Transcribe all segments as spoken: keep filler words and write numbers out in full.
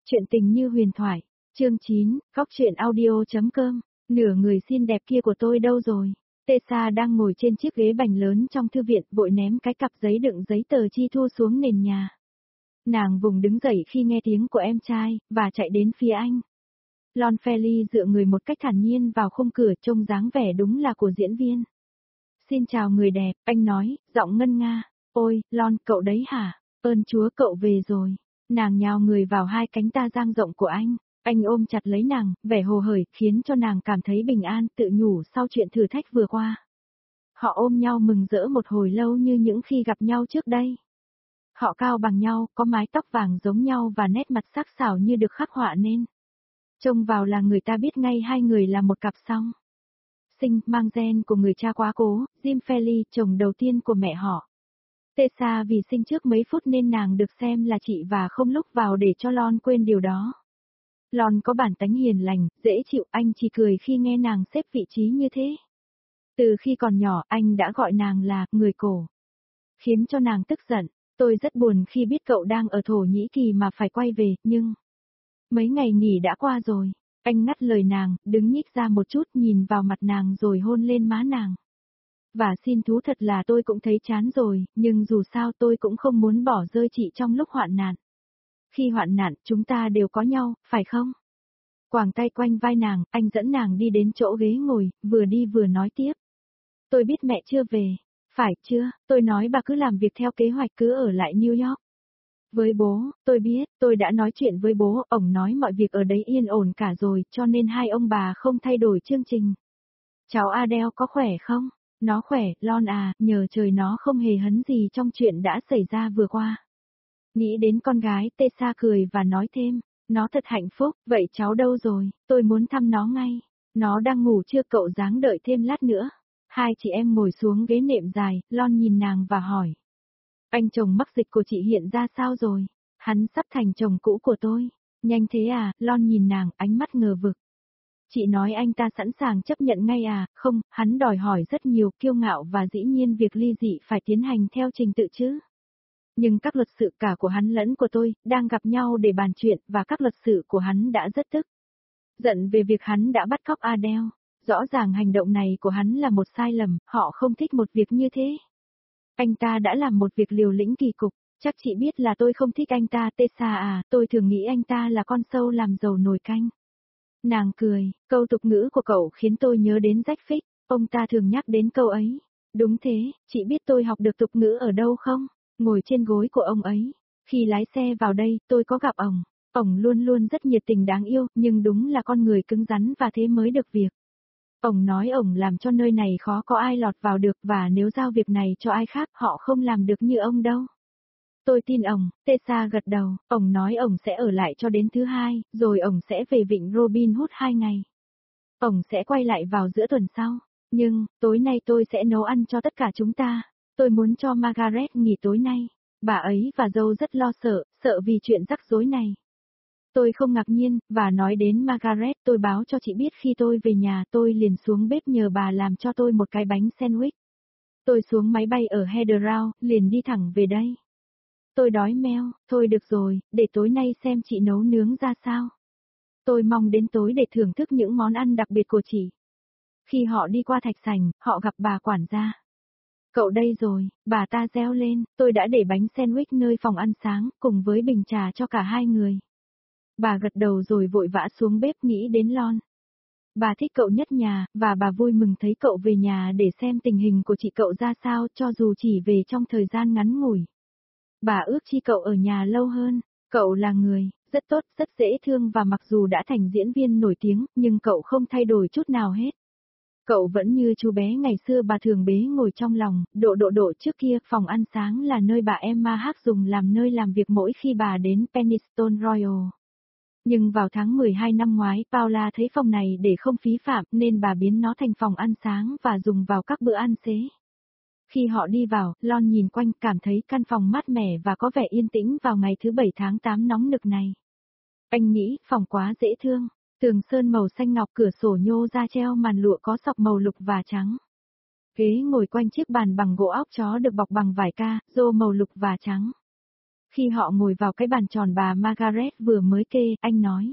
Chuyện tình như huyền thoại. Chương chín, Góc truyện audio.com. Nửa người xinh đẹp kia của tôi đâu rồi? Tessa đang ngồi trên chiếc ghế bành lớn trong thư viện, vội ném cái cặp giấy đựng giấy tờ chi thu xuống nền nhà. Nàng vùng đứng dậy khi nghe tiếng của em trai, và chạy đến phía anh. Lon Phelly dựa người một cách thản nhiên vào khung cửa, trông dáng vẻ đúng là của diễn viên. Xin chào người đẹp, anh nói, giọng ngân nga. Ôi, Lon, cậu đấy hả? Ơn Chúa cậu về rồi. Nàng nhào người vào hai cánh ta dang rộng của anh. Anh ôm chặt lấy nàng, vẻ hồ hởi, khiến cho nàng cảm thấy bình an, tự nhủ sau chuyện thử thách vừa qua. Họ ôm nhau mừng rỡ một hồi lâu như những khi gặp nhau trước đây. Họ cao bằng nhau, có mái tóc vàng giống nhau và nét mặt sắc sảo như được khắc họa nên. Trông vào là người ta biết ngay hai người là một cặp song sinh, mang gen của người cha quá cố, Jim Phelly, chồng đầu tiên của mẹ họ. Tessa vì sinh trước mấy phút nên nàng được xem là chị và không lúc vào để cho Lon quên điều đó. Lon có bản tánh hiền lành, dễ chịu, anh chỉ cười khi nghe nàng xếp vị trí như thế. Từ khi còn nhỏ anh đã gọi nàng là người cổ. Khiến cho nàng tức giận, tôi rất buồn khi biết cậu đang ở Thổ Nhĩ Kỳ mà phải quay về, nhưng... Mấy ngày nghỉ đã qua rồi. Anh ngắt lời nàng, đứng nhích ra một chút nhìn vào mặt nàng rồi hôn lên má nàng. Và xin thú thật là tôi cũng thấy chán rồi, nhưng dù sao tôi cũng không muốn bỏ rơi chị trong lúc hoạn nạn. Khi hoạn nạn, chúng ta đều có nhau, phải không? Quàng tay quanh vai nàng, anh dẫn nàng đi đến chỗ ghế ngồi, vừa đi vừa nói tiếp. Tôi biết mẹ chưa về. Phải chưa, tôi nói bà cứ làm việc theo kế hoạch, cứ ở lại New York. Với bố, tôi biết, tôi đã nói chuyện với bố, ổng nói mọi việc ở đấy yên ổn cả rồi, cho nên hai ông bà không thay đổi chương trình. Cháu Adele có khỏe không? Nó khỏe, Lon à, nhờ trời nó không hề hấn gì trong chuyện đã xảy ra vừa qua. Nghĩ đến con gái, Tessa cười và nói thêm, nó thật hạnh phúc, vậy cháu đâu rồi, tôi muốn thăm nó ngay. Nó đang ngủ chưa, cậu dáng đợi thêm lát nữa. Hai chị em ngồi xuống ghế nệm dài, Lon nhìn nàng và hỏi. Anh chồng mắc dịch của chị hiện ra sao rồi? Hắn sắp thành chồng cũ của tôi. Nhanh thế à, Lon nhìn nàng, ánh mắt ngờ vực. Chị nói anh ta sẵn sàng chấp nhận ngay à? Không, hắn đòi hỏi rất nhiều, kiêu ngạo và dĩ nhiên việc ly dị phải tiến hành theo trình tự chứ. Nhưng các luật sự cả của hắn lẫn của tôi, đang gặp nhau để bàn chuyện, và các luật sự của hắn đã rất tức giận về việc hắn đã bắt cóc Adele. Rõ ràng hành động này của hắn là một sai lầm, họ không thích một việc như thế. Anh ta đã làm một việc liều lĩnh kỳ cục, chắc chị biết là tôi không thích anh ta, Tessa à, tôi thường nghĩ anh ta là con sâu làm dầu nồi canh. Nàng cười, câu tục ngữ của cậu khiến tôi nhớ đến Jack Fick, ông ta thường nhắc đến câu ấy. Đúng thế, chị biết tôi học được tục ngữ ở đâu không? Ngồi trên gối của ông ấy. Khi lái xe vào đây, tôi có gặp ông. Ông luôn luôn rất nhiệt tình đáng yêu, nhưng đúng là con người cứng rắn và thế mới được việc. Ông nói ông làm cho nơi này khó có ai lọt vào được, và nếu giao việc này cho ai khác họ không làm được như ông đâu. Tôi tin ông, Tessa gật đầu, ông nói ông sẽ ở lại cho đến thứ hai, rồi ông sẽ về vịnh Robin Hood hai ngày. Ông sẽ quay lại vào giữa tuần sau, nhưng, tối nay tôi sẽ nấu ăn cho tất cả chúng ta. Tôi muốn cho Margaret nghỉ tối nay. Bà ấy và dâu rất lo sợ, sợ vì chuyện rắc rối này. Tôi không ngạc nhiên, và nói đến Margaret, tôi báo cho chị biết khi tôi về nhà tôi liền xuống bếp nhờ bà làm cho tôi một cái bánh sandwich. Tôi xuống máy bay ở Heathrow, liền đi thẳng về đây. Tôi đói meo, thôi được rồi, để tối nay xem chị nấu nướng ra sao. Tôi mong đến tối để thưởng thức những món ăn đặc biệt của chị. Khi họ đi qua thạch sành, họ gặp bà quản gia. Cậu đây rồi, bà ta reo lên, tôi đã để bánh sandwich nơi phòng ăn sáng, cùng với bình trà cho cả hai người. Bà gật đầu rồi vội vã xuống bếp nghĩ đến Lon. Bà thích cậu nhất nhà, và bà vui mừng thấy cậu về nhà để xem tình hình của chị cậu ra sao, cho dù chỉ về trong thời gian ngắn ngủi. Bà ước chi cậu ở nhà lâu hơn. Cậu là người rất tốt, rất dễ thương, và mặc dù đã thành diễn viên nổi tiếng, nhưng cậu không thay đổi chút nào hết. Cậu vẫn như chú bé ngày xưa bà thường bế ngồi trong lòng, độ độ độ trước kia, phòng ăn sáng là nơi bà Emma Hart dùng làm nơi làm việc mỗi khi bà đến Penistone Royal. Nhưng vào tháng mười hai năm ngoái, Paula thấy phòng này để không phí phạm nên bà biến nó thành phòng ăn sáng và dùng vào các bữa ăn xế. Khi họ đi vào, Lon nhìn quanh cảm thấy căn phòng mát mẻ và có vẻ yên tĩnh vào ngày thứ bảy tháng tám nóng nực này. Anh nghĩ phòng quá dễ thương, tường sơn màu xanh ngọc, cửa sổ nhô ra treo màn lụa có sọc màu lục và trắng. Ghế ngồi quanh chiếc bàn bằng gỗ óc chó được bọc bằng vải ca, rô màu lục và trắng. Khi họ ngồi vào cái bàn tròn bà Margaret vừa mới kê, anh nói.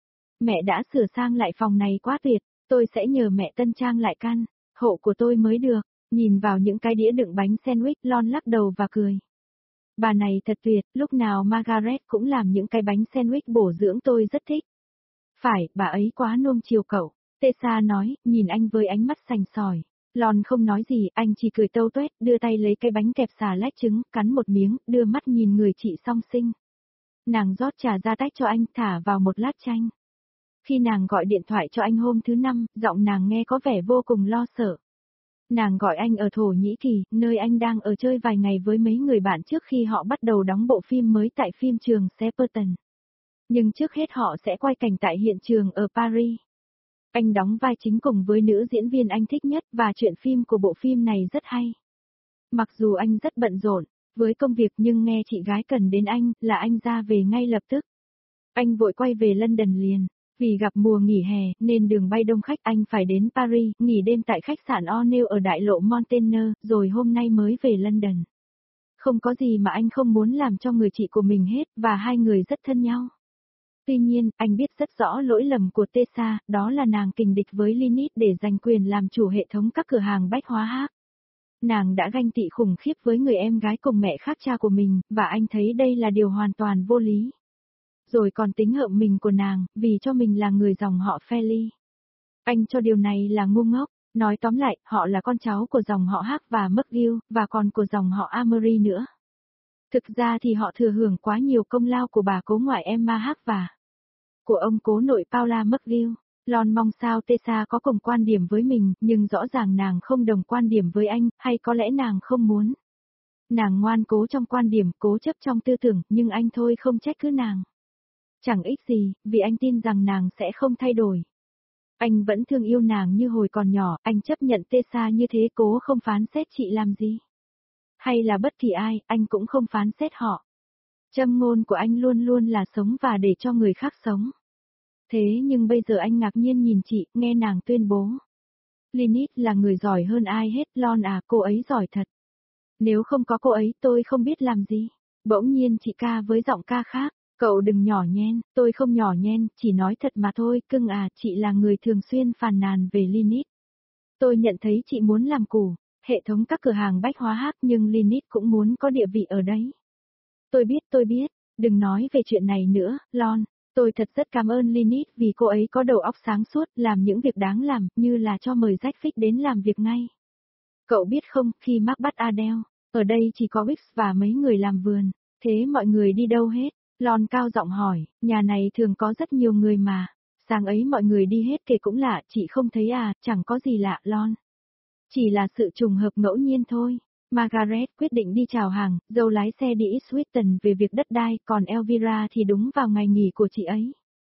Mẹ đã sửa sang lại phòng này quá tuyệt, tôi sẽ nhờ mẹ tân trang lại căn, hộ của tôi mới được. Nhìn vào những cái đĩa đựng bánh sandwich, Lon lắc đầu và cười. Bà này thật tuyệt, lúc nào Margaret cũng làm những cái bánh sandwich bổ dưỡng tôi rất thích. Phải, bà ấy quá nuông chiều cậu, Tessa nói, nhìn anh với ánh mắt sành sỏi. Lon không nói gì, anh chỉ cười tâu tuét, đưa tay lấy cái bánh kẹp xà lách trứng, cắn một miếng, đưa mắt nhìn người chị song sinh. Nàng rót trà ra tách cho anh, thả vào một lát chanh. Khi nàng gọi điện thoại cho anh hôm thứ năm, giọng nàng nghe có vẻ vô cùng lo sợ. Nàng gọi anh ở Thổ Nhĩ Kỳ, nơi anh đang ở chơi vài ngày với mấy người bạn trước khi họ bắt đầu đóng bộ phim mới tại phim trường Shepperton. Nhưng trước hết họ sẽ quay cảnh tại hiện trường ở Paris. Anh đóng vai chính cùng với nữ diễn viên anh thích nhất và chuyện phim của bộ phim này rất hay. Mặc dù anh rất bận rộn với công việc nhưng nghe chị gái cần đến anh là anh ra về ngay lập tức. Anh vội quay về London liền. Vì gặp mùa nghỉ hè nên đường bay đông khách anh phải đến Paris, nghỉ đêm tại khách sạn O'Neill ở đại lộ Montaigne, rồi hôm nay mới về London. Không có gì mà anh không muốn làm cho người chị của mình hết và hai người rất thân nhau. Tuy nhiên, anh biết rất rõ lỗi lầm của Tessa, đó là nàng kình địch với Lynette để giành quyền làm chủ hệ thống các cửa hàng bách hóa hát. Nàng đã ganh tị khủng khiếp với người em gái cùng mẹ khác cha của mình, và anh thấy đây là điều hoàn toàn vô lý. Rồi còn tính hợm mình của nàng, vì cho mình là người dòng họ Fairley. Anh cho điều này là ngu ngốc, nói tóm lại, họ là con cháu của dòng họ Hắc và McGill, và còn của dòng họ Amory nữa. Thực ra thì họ thừa hưởng quá nhiều công lao của bà cố ngoại Emma Hắc và của ông cố nội Paula McGill. Lon mong sao Tessa có cùng quan điểm với mình, nhưng rõ ràng nàng không đồng quan điểm với anh, hay có lẽ nàng không muốn. Nàng ngoan cố trong quan điểm, cố chấp trong tư tưởng, nhưng anh thôi không trách cứ nàng. Chẳng ích gì, vì anh tin rằng nàng sẽ không thay đổi. Anh vẫn thương yêu nàng như hồi còn nhỏ, anh chấp nhận Tessa như thế, cố không phán xét chị làm gì. Hay là bất kỳ ai, anh cũng không phán xét họ. Châm ngôn của anh luôn luôn là sống và để cho người khác sống. Thế nhưng bây giờ anh ngạc nhiên nhìn chị, nghe nàng tuyên bố. Lynette là người giỏi hơn ai hết, Lon à, cô ấy giỏi thật. Nếu không có cô ấy tôi không biết làm gì. Bỗng nhiên chị ca với giọng ca khác. Cậu đừng nhỏ nhen, tôi không nhỏ nhen, chỉ nói thật mà thôi, cưng à, chị là người thường xuyên phàn nàn về Lynette. Tôi nhận thấy chị muốn làm củ, hệ thống các cửa hàng bách hóa hát nhưng Lynette cũng muốn có địa vị ở đấy. Tôi biết, tôi biết, đừng nói về chuyện này nữa, Lon. Tôi thật rất cảm ơn Lynette vì cô ấy có đầu óc sáng suốt, làm những việc đáng làm, như là cho mời Jack Fick đến làm việc ngay. Cậu biết không, khi Mark bắt Adele, ở đây chỉ có Wicks và mấy người làm vườn, thế mọi người đi đâu hết? Lon cao giọng hỏi, nhà này thường có rất nhiều người mà, sáng ấy mọi người đi hết kể cũng lạ, chị không thấy à, chẳng có gì lạ, Lon. Chỉ là sự trùng hợp ngẫu nhiên thôi. Margaret quyết định đi chào hàng, dâu lái xe đi Swifton về việc đất đai, còn Elvira thì đúng vào ngày nghỉ của chị ấy.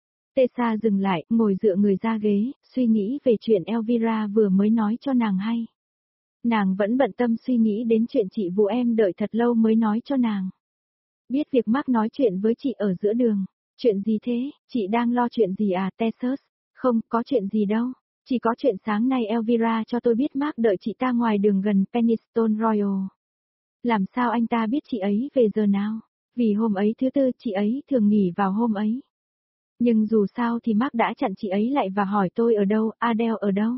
Tessa dừng lại, ngồi dựa người ra ghế, suy nghĩ về chuyện Elvira vừa mới nói cho nàng hay. Nàng vẫn bận tâm suy nghĩ đến chuyện chị Vũ em đợi thật lâu mới nói cho nàng. Biết việc Mark nói chuyện với chị ở giữa đường. Chuyện gì thế, chị đang lo chuyện gì à, Tessus? Không, có chuyện gì đâu. Chỉ có chuyện sáng nay Elvira cho tôi biết Mark đợi chị ta ngoài đường gần Penistone Royal. Làm sao anh ta biết chị ấy về giờ nào? Vì hôm ấy thứ tư chị ấy thường nghỉ vào hôm ấy. Nhưng dù sao thì Mark đã chặn chị ấy lại và hỏi tôi ở đâu, Adele ở đâu.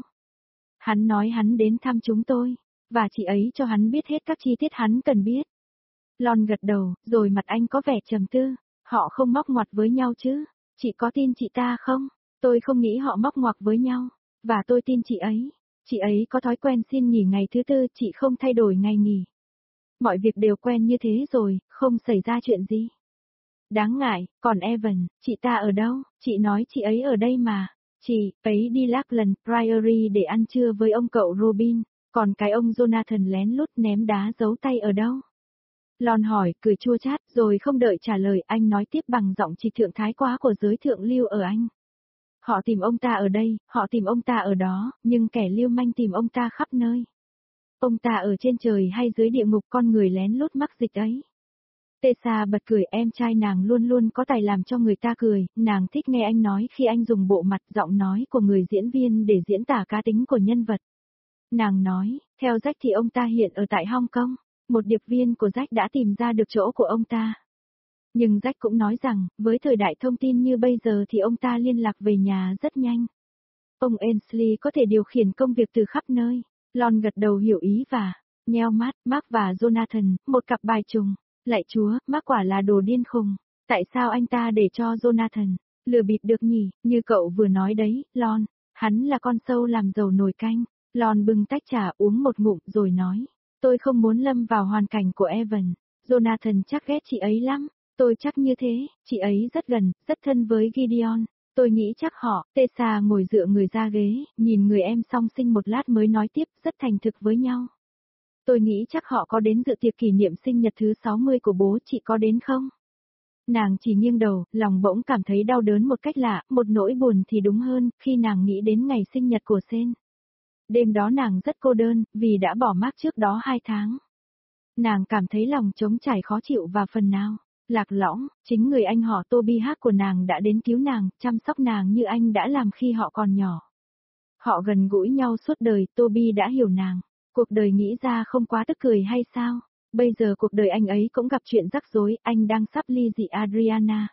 Hắn nói hắn đến thăm chúng tôi, và chị ấy cho hắn biết hết các chi tiết hắn cần biết. Lon gật đầu, rồi mặt anh có vẻ trầm tư. Họ không móc ngoặt với nhau chứ? Chị có tin chị ta không? Tôi không nghĩ họ móc ngoặt với nhau. Và tôi tin chị ấy. Chị ấy có thói quen xin nghỉ ngày thứ tư, chị không thay đổi ngày nghỉ. Mọi việc đều quen như thế rồi, không xảy ra chuyện gì. Đáng ngại, còn Evan, chị ta ở đâu? Chị nói chị ấy ở đây mà. Chị ấy đi Lackland Priory để ăn trưa với ông cậu Robin, còn cái ông Jonathan lén lút ném đá giấu tay ở đâu? Lon hỏi, cười chua chát, rồi không đợi trả lời, anh nói tiếp bằng giọng trịch thượng thái quá của giới thượng lưu ở Anh. Họ tìm ông ta ở đây, họ tìm ông ta ở đó, nhưng kẻ lưu manh tìm ông ta khắp nơi. Ông ta ở trên trời hay dưới địa ngục, con người lén lút mắc dịch ấy. Tessa bật cười, em trai nàng luôn luôn có tài làm cho người ta cười, nàng thích nghe anh nói khi anh dùng bộ mặt giọng nói của người diễn viên để diễn tả cá tính của nhân vật. Nàng nói, theo Jack thì ông ta hiện ở tại Hong Kong. Một điệp viên của Jack đã tìm ra được chỗ của ông ta. Nhưng Jack cũng nói rằng, với thời đại thông tin như bây giờ thì ông ta liên lạc về nhà rất nhanh. Ông Ainsley có thể điều khiển công việc từ khắp nơi. Lon gật đầu hiểu ý và nheo mắt. Mark và Jonathan, một cặp bài trùng. Lạy Chúa, Mark quả là đồ điên khùng. Tại sao anh ta để cho Jonathan lừa bịp được nhỉ? Như cậu vừa nói đấy, Lon. Hắn là con sâu làm dầu nồi canh. Lon bưng tách trà uống một ngụm rồi nói. Tôi không muốn lâm vào hoàn cảnh của Evan. Jonathan chắc ghét chị ấy lắm. Tôi chắc như thế, chị ấy rất gần, rất thân với Gideon. Tôi nghĩ chắc họ, Tessa ngồi dựa người ra ghế, nhìn người em song sinh một lát mới nói tiếp, rất thành thực với nhau. Tôi nghĩ chắc họ có đến dự tiệc kỷ niệm sinh nhật thứ sáu mươi của bố, chị có đến không? Nàng chỉ nghiêng đầu, lòng bỗng cảm thấy đau đớn một cách lạ, một nỗi buồn thì đúng hơn, khi nàng nghĩ đến ngày sinh nhật của Sen. Đêm đó nàng rất cô đơn, vì đã bỏ Mark trước đó hai tháng. Nàng cảm thấy lòng trống trải khó chịu và phần nào. Lạc lõng, chính người anh họ Toby hát của nàng đã đến cứu nàng, chăm sóc nàng như anh đã làm khi họ còn nhỏ. Họ gần gũi nhau suốt đời, Toby đã hiểu nàng. Cuộc đời nghĩ ra không quá tức cười hay sao? Bây giờ cuộc đời anh ấy cũng gặp chuyện rắc rối, anh đang sắp ly dị Adriana.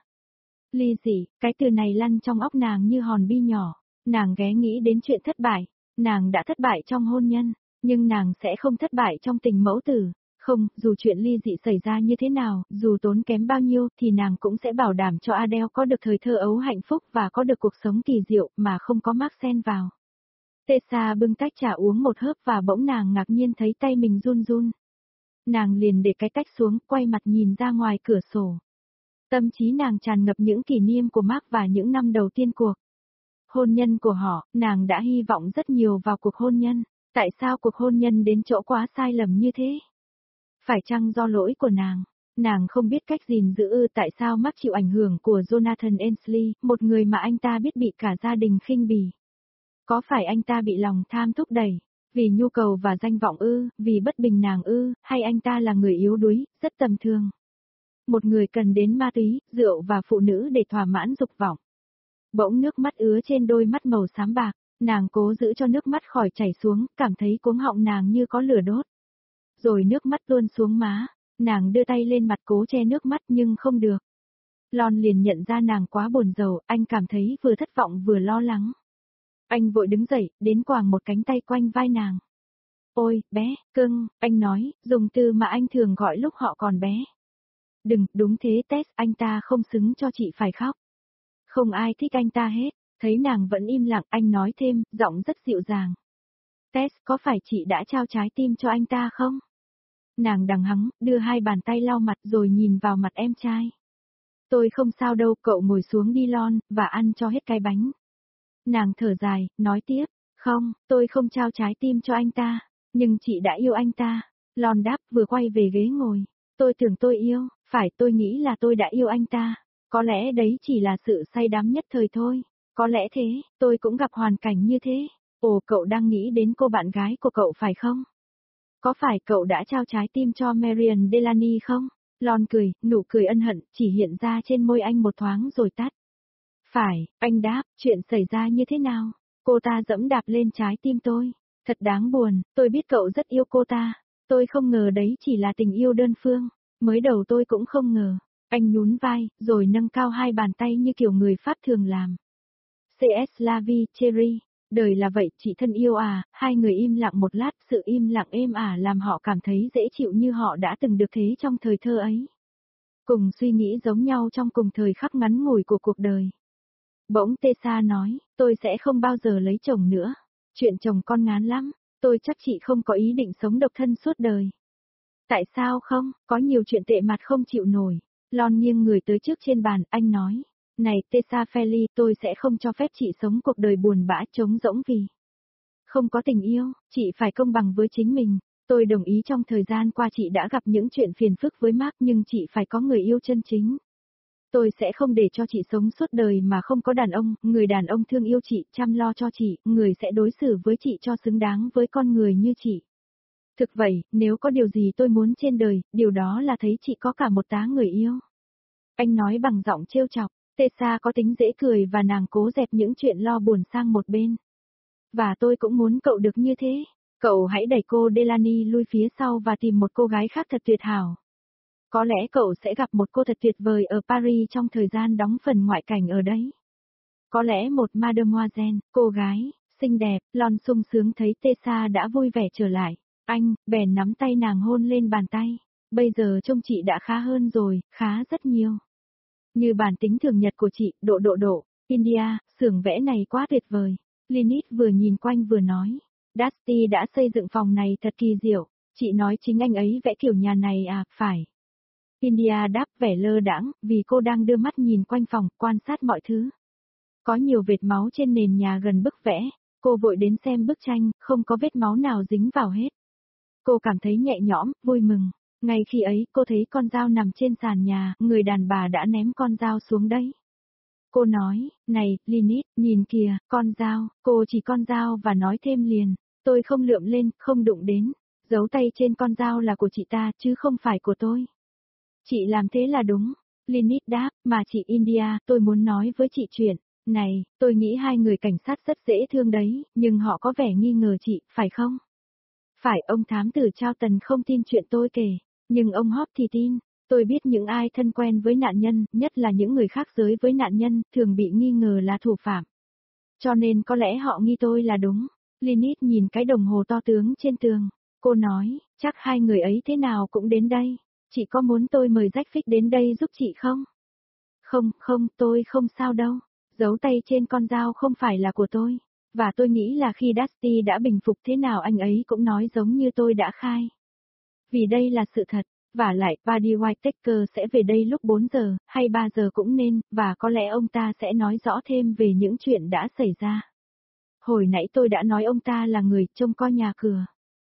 Ly dị, cái từ này lăn trong óc nàng như hòn bi nhỏ. Nàng ghé nghĩ đến chuyện thất bại. Nàng đã thất bại trong hôn nhân, nhưng nàng sẽ không thất bại trong tình mẫu tử. Không, dù chuyện ly dị xảy ra như thế nào, dù tốn kém bao nhiêu, thì nàng cũng sẽ bảo đảm cho Adele có được thời thơ ấu hạnh phúc và có được cuộc sống kỳ diệu mà không có Mark xen vào. Tessa bưng tách trà uống một hớp và bỗng nàng ngạc nhiên thấy tay mình run run. Nàng liền để cái tách xuống, quay mặt nhìn ra ngoài cửa sổ. Tâm trí nàng tràn ngập những kỷ niệm của Mark và những năm đầu tiên cuộc hôn nhân của họ, nàng đã hy vọng rất nhiều vào cuộc hôn nhân. Tại sao cuộc hôn nhân đến chỗ quá sai lầm như thế? Phải chăng do lỗi của nàng? Nàng không biết cách gìn giữ ư tại sao Mark chịu ảnh hưởng của Jonathan Ainsley, một người mà anh ta biết bị cả gia đình khinh bỉ. Có phải anh ta bị lòng tham thúc đẩy? Vì nhu cầu và danh vọng ư, vì bất bình nàng ư, hay anh ta là người yếu đuối, rất tầm thường? Một người cần đến ma túy, rượu và phụ nữ để thỏa mãn dục vọng. Bỗng nước mắt ứa trên đôi mắt màu xám bạc, nàng cố giữ cho nước mắt khỏi chảy xuống, cảm thấy cuống họng nàng như có lửa đốt. Rồi nước mắt tuôn xuống má, nàng đưa tay lên mặt cố che nước mắt nhưng không được. Lon liền nhận ra nàng quá buồn rầu, anh cảm thấy vừa thất vọng vừa lo lắng. Anh vội đứng dậy, đến quàng một cánh tay quanh vai nàng. Ôi, bé, cưng, anh nói, dùng từ mà anh thường gọi lúc họ còn bé. Đừng, đúng thế Tess, anh ta không xứng cho chị phải khóc. Không ai thích anh ta hết, thấy nàng vẫn im lặng, anh nói thêm, giọng rất dịu dàng. Tess, có phải chị đã trao trái tim cho anh ta không? Nàng đằng hắng, đưa hai bàn tay lau mặt rồi nhìn vào mặt em trai. Tôi không sao đâu, cậu ngồi xuống đi Lon, và ăn cho hết cái bánh. Nàng thở dài, nói tiếp, không, tôi không trao trái tim cho anh ta, nhưng chị đã yêu anh ta. Lon đáp vừa quay về ghế ngồi. Tôi tưởng tôi yêu, phải tôi nghĩ là tôi đã yêu anh ta. Có lẽ đấy chỉ là sự say đắm nhất thời thôi. Có lẽ thế, tôi cũng gặp hoàn cảnh như thế. Ồ, cậu đang nghĩ đến cô bạn gái của cậu phải không? Có phải cậu đã trao trái tim cho Marian Delany không? Lon cười, nụ cười ân hận, chỉ hiện ra trên môi anh một thoáng rồi tắt. Phải, anh đáp, chuyện xảy ra như thế nào? Cô ta dẫm đạp lên trái tim tôi. Thật đáng buồn, tôi biết cậu rất yêu cô ta. Tôi không ngờ đấy chỉ là tình yêu đơn phương. Mới đầu tôi cũng không ngờ. Anh nhún vai, rồi nâng cao hai bàn tay như kiểu người Pháp thường làm. xê ét La Vie, Cherry. Đời là vậy, chị thân yêu à, hai người im lặng một lát, sự im lặng êm ả làm họ cảm thấy dễ chịu như họ đã từng được thế trong thời thơ ấy. Cùng suy nghĩ giống nhau trong cùng thời khắc ngắn ngủi của cuộc đời. Bỗng Tessa nói, tôi sẽ không bao giờ lấy chồng nữa. Chuyện chồng con ngán lắm, tôi chắc chị không có ý định sống độc thân suốt đời. Tại sao không, có nhiều chuyện tệ mặt không chịu nổi. Lon nghiêng người tới trước trên bàn, anh nói. Này Tessa Feli, tôi sẽ không cho phép chị sống cuộc đời buồn bã trống rỗng vì không có tình yêu, chị phải công bằng với chính mình. Tôi đồng ý trong thời gian qua chị đã gặp những chuyện phiền phức với Mark nhưng chị phải có người yêu chân chính. Tôi sẽ không để cho chị sống suốt đời mà không có đàn ông, người đàn ông thương yêu chị, chăm lo cho chị, người sẽ đối xử với chị cho xứng đáng với con người như chị. Thực vậy, nếu có điều gì tôi muốn trên đời, điều đó là thấy chị có cả một tá người yêu. Anh nói bằng giọng trêu chọc. Tessa có tính dễ cười và nàng cố dẹp những chuyện lo buồn sang một bên. Và tôi cũng muốn cậu được như thế. Cậu hãy đẩy cô Delany lui phía sau và tìm một cô gái khác thật tuyệt hảo. Có lẽ cậu sẽ gặp một cô thật tuyệt vời ở Paris trong thời gian đóng phần ngoại cảnh ở đấy. Có lẽ một mademoiselle, cô gái, xinh đẹp, lon sung sướng thấy Tessa đã vui vẻ trở lại. Anh, bèn nắm tay nàng hôn lên bàn tay. Bây giờ trông chị đã khá hơn rồi, khá rất nhiều. Như bản tính thường nhật của chị, độ độ độ, India, xưởng vẽ này quá tuyệt vời. Lynette vừa nhìn quanh vừa nói. Dusty đã xây dựng phòng này thật kỳ diệu. Chị nói chính anh ấy vẽ kiểu nhà này à, phải. India đáp vẻ lơ đãng, vì cô đang đưa mắt nhìn quanh phòng, quan sát mọi thứ. Có nhiều vệt máu trên nền nhà gần bức vẽ, cô vội đến xem bức tranh, không có vết máu nào dính vào hết. Cô cảm thấy nhẹ nhõm, vui mừng. Ngay khi ấy, cô thấy con dao nằm trên sàn nhà, người đàn bà đã ném con dao xuống đấy. Cô nói, này, Lynette, nhìn kìa, con dao, cô chỉ con dao và nói thêm liền, tôi không lượm lên, không đụng đến, dấu tay trên con dao là của chị ta, chứ không phải của tôi. Chị làm thế là đúng. Lynette đáp, mà chị India, tôi muốn nói với chị chuyện. Này, tôi nghĩ hai người cảnh sát rất dễ thương đấy, nhưng họ có vẻ nghi ngờ chị, phải không? Phải, ông thám tử Charlton không tin chuyện tôi kể, nhưng ông Hope thì tin. Tôi biết những ai thân quen với nạn nhân, nhất là những người khác giới với nạn nhân, thường bị nghi ngờ là thủ phạm. Cho nên có lẽ họ nghi tôi là đúng. Lynette nhìn cái đồng hồ to tướng trên tường. Cô nói, chắc hai người ấy thế nào cũng đến đây. Chị có muốn tôi mời Jack Fix đến đây giúp chị không? Không, không, tôi không sao đâu. Dấu tay trên con dao không phải là của tôi. Và tôi nghĩ là khi Dusty đã bình phục thế nào anh ấy cũng nói giống như tôi đã khai. Vì đây là sự thật. Và lại, Paddy Whittaker sẽ về đây lúc bốn giờ, hay ba giờ cũng nên, và có lẽ ông ta sẽ nói rõ thêm về những chuyện đã xảy ra. Hồi nãy tôi đã nói ông ta là người trông coi nhà cửa.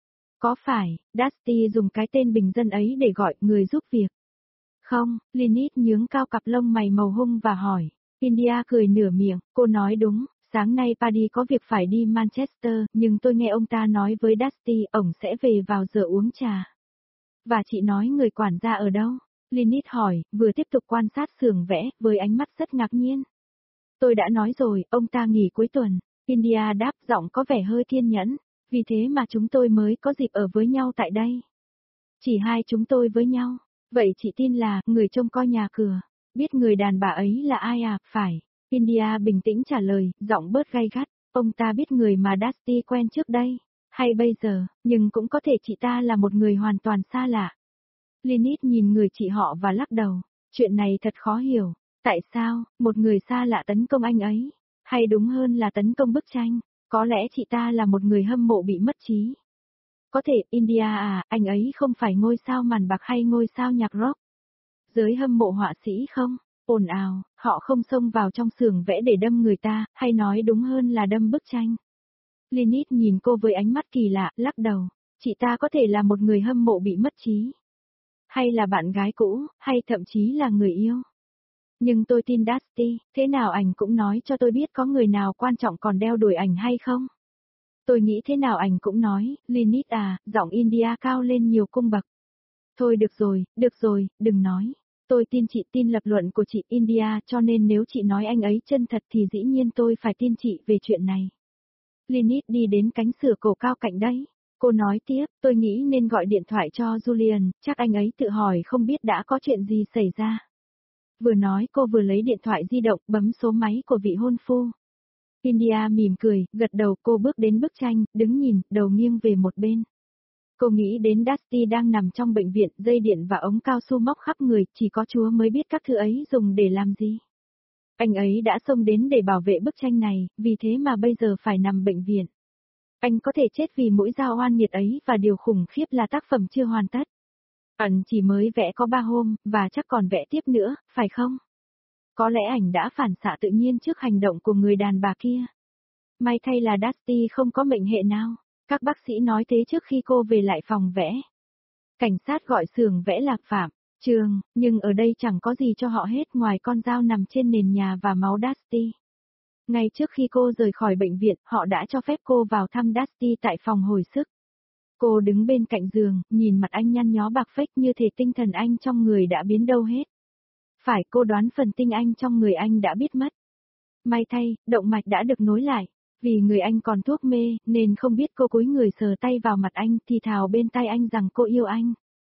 Có phải, Dusty dùng cái tên bình dân ấy để gọi người giúp việc? Không, Lynette nhướng cao cặp lông mày màu hung và hỏi. India cười nửa miệng, cô nói đúng, sáng nay Paddy có việc phải đi Manchester, nhưng tôi nghe ông ta nói với Dusty, ổng sẽ về vào giờ uống trà. Và chị nói người quản gia ở đâu? Lynette hỏi, vừa tiếp tục quan sát xưởng vẽ, với ánh mắt rất ngạc nhiên. Tôi đã nói rồi, ông ta nghỉ cuối tuần. India đáp giọng có vẻ hơi kiên nhẫn, vì thế mà chúng tôi mới có dịp ở với nhau tại đây. Chỉ hai chúng tôi với nhau. Vậy chị tin là, người trông coi nhà cửa. Biết người đàn bà ấy là ai à, phải. India bình tĩnh trả lời, giọng bớt gay gắt. Ông ta biết người mà Dusty quen trước đây. Hay bây giờ, nhưng cũng có thể chị ta là một người hoàn toàn xa lạ. Lynette nhìn người chị họ và lắc đầu. Chuyện này thật khó hiểu. Tại sao, một người xa lạ tấn công anh ấy? Hay đúng hơn là tấn công bức tranh? Có lẽ chị ta là một người hâm mộ bị mất trí. Có thể, India à, anh ấy không phải ngôi sao màn bạc hay ngôi sao nhạc rock. Giới hâm mộ họa sĩ không? Ồn ào, họ không xông vào trong xưởng vẽ để đâm người ta, hay nói đúng hơn là đâm bức tranh. Lynette nhìn cô với ánh mắt kỳ lạ, lắc đầu. Chị ta có thể là một người hâm mộ bị mất trí. Hay là bạn gái cũ, hay thậm chí là người yêu. Nhưng tôi tin Dusty, thế nào ảnh cũng nói cho tôi biết có người nào quan trọng còn đeo đuổi ảnh hay không? Tôi nghĩ thế nào ảnh cũng nói, Lynette à, giọng India cao lên nhiều cung bậc. Thôi được rồi, được rồi, đừng nói. Tôi tin chị tin lập luận của chị India, cho nên nếu chị nói anh ấy chân thật thì dĩ nhiên tôi phải tin chị về chuyện này. Lynette đi đến cánh cửa cổ cao cạnh đấy. Cô nói tiếp, tôi nghĩ nên gọi điện thoại cho Julian, chắc anh ấy tự hỏi không biết đã có chuyện gì xảy ra. Vừa nói cô vừa lấy điện thoại di động bấm số máy của vị hôn phu. India mỉm cười, gật đầu cô bước đến bức tranh, đứng nhìn, đầu nghiêng về một bên. Cô nghĩ đến Dusty đang nằm trong bệnh viện, dây điện và ống cao su móc khắp người, chỉ có Chúa mới biết các thứ ấy dùng để làm gì. Anh ấy đã xông đến để bảo vệ bức tranh này, vì thế mà bây giờ phải nằm bệnh viện. Anh có thể chết vì mũi dao oan nghiệt ấy và điều khủng khiếp là tác phẩm chưa hoàn tất. Ảnh chỉ mới vẽ có ba hôm, và chắc còn vẽ tiếp nữa, phải không? Có lẽ ảnh đã phản xạ tự nhiên trước hành động của người đàn bà kia. May thay là Dusty không có mệnh hệ nào. Các bác sĩ nói thế trước khi cô về lại phòng vẽ. Cảnh sát gọi xưởng vẽ lạc phạm, trường, nhưng ở đây chẳng có gì cho họ hết ngoài con dao nằm trên nền nhà và máu Dusty. Ngay trước khi cô rời khỏi bệnh viện, họ đã cho phép cô vào thăm Dusty tại phòng hồi sức. Cô đứng bên cạnh giường, nhìn mặt anh nhăn nhó bạc phách như thể tinh thần anh trong người đã biến đâu hết. Phải, cô đoán phần tinh anh trong người anh đã biết mất. May thay, động mạch đã được nối lại. Vì người anh còn thuốc mê, nên không biết cô cúi người sờ tay vào mặt anh thì thào bên tai anh rằng cô yêu anh.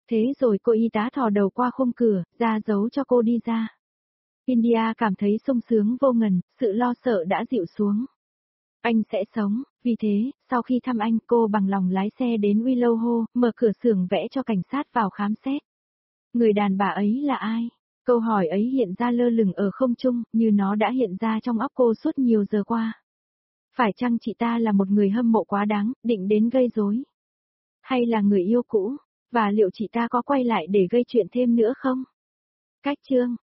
Thế rồi cô y tá thò đầu qua khung cửa, ra dấu cho cô đi ra. India cảm thấy sung sướng vô ngần, sự lo sợ đã dịu xuống. Anh sẽ sống, vì thế, sau khi thăm anh cô bằng lòng lái xe đến Willow, mở cửa xưởng vẽ cho cảnh sát vào khám xét. Người đàn bà ấy là ai? Câu hỏi ấy hiện ra lơ lửng ở không trung, như nó đã hiện ra trong óc cô suốt nhiều giờ qua. Phải chăng chị ta là một người hâm mộ quá đáng, định đến gây rối? Hay là người yêu cũ? Và liệu chị ta có quay lại để gây chuyện thêm nữa không? Cách chương